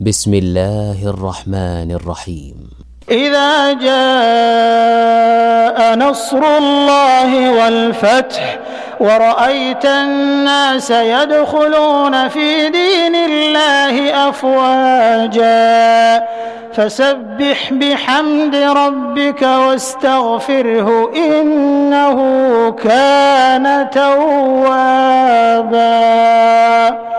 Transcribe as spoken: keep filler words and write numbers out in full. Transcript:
بسم الله الرحمن الرحيم. إذا جاء نصر الله والفتح ورأيت الناس يدخلون في دين الله أفواجا فسبح بحمد ربك واستغفره إنه كان توابا.